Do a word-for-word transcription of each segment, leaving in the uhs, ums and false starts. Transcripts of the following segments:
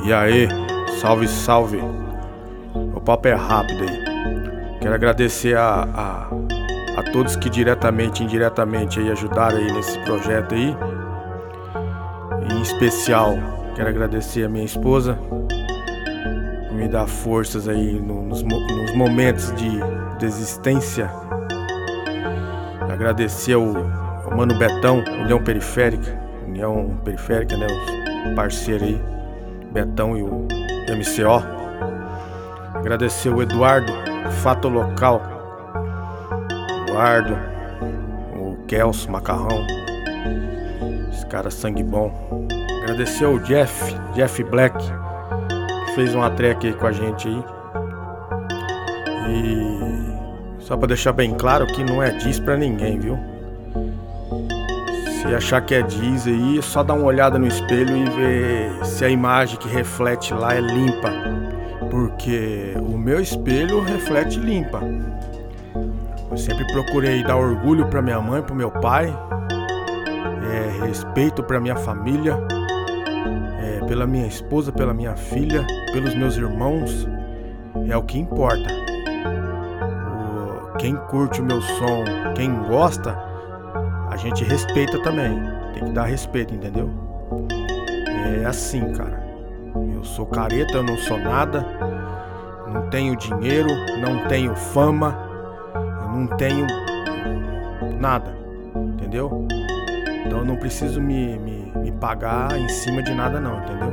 E aí, salve, salve. O papo é rápido aí. Quero agradecer a, a, a todos que diretamente e indiretamente aí ajudaram aí nesse projeto aí. Em especial, quero agradecer a minha esposa por me dar forças aí no, nos, nos momentos de desistência. Agradecer ao, ao Mano Betão, União Periférica, União Periférica, né, os parceiros aí, Betão e o M C O. Agradecer o Eduardo, Fato Local, Eduardo, o Kelso, Macarrão, esse cara sangue bom. Agradecer ao Jeff, Jeff Black, que fez uma track aí com a gente aí. E só pra deixar bem claro que não é diss pra ninguém, viu? Se achar que é diss aí, é só dar uma olhada no espelho e ver se a imagem que reflete lá é limpa. Porque o meu espelho reflete limpa. Eu sempre procurei dar orgulho pra minha mãe, pro meu pai, é, respeito pra minha família, é, pela minha esposa, pela minha filha, pelos meus irmãos. É o que importa. O, quem curte o meu som, quem gosta, a gente respeita também. Tem que dar respeito, entendeu? É assim, cara. Eu sou careta, eu não sou nada. Não tenho dinheiro, não tenho fama, eu não tenho nada, entendeu? Então eu não preciso me, me, me pagar em cima de nada não, entendeu?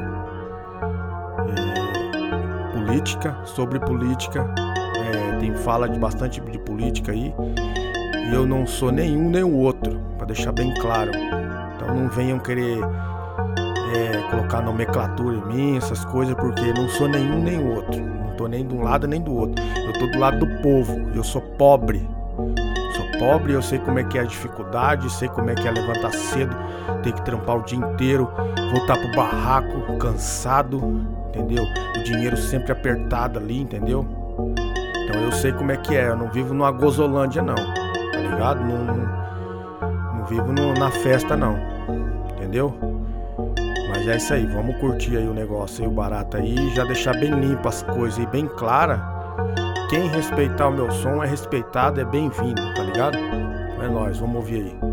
É, política, sobre política, é, tem fala de bastante de política aí. E eu não sou nenhum nem o outro, pra deixar bem claro. Então não venham querer é, colocar nomenclatura em mim, essas coisas, porque eu não sou nenhum nem o outro. Não tô nem de um lado nem do outro. Eu tô do lado do povo. Eu sou pobre. Sou pobre, eu sei como é que é a dificuldade, sei como é que é levantar cedo, ter que trampar o dia inteiro, voltar pro barraco, cansado, entendeu? O dinheiro sempre apertado ali, entendeu? Então eu sei como é que é. Eu não vivo numa gozolândia não, tá ligado? Não, não, não vivo no, na festa não, entendeu? Mas é isso aí, vamos curtir aí o negócio aí, o barato aí, já deixar bem limpo as coisas e bem clara. Quem respeitar o meu som é respeitado, é bem-vindo, tá ligado? É nóis, vamos ouvir aí.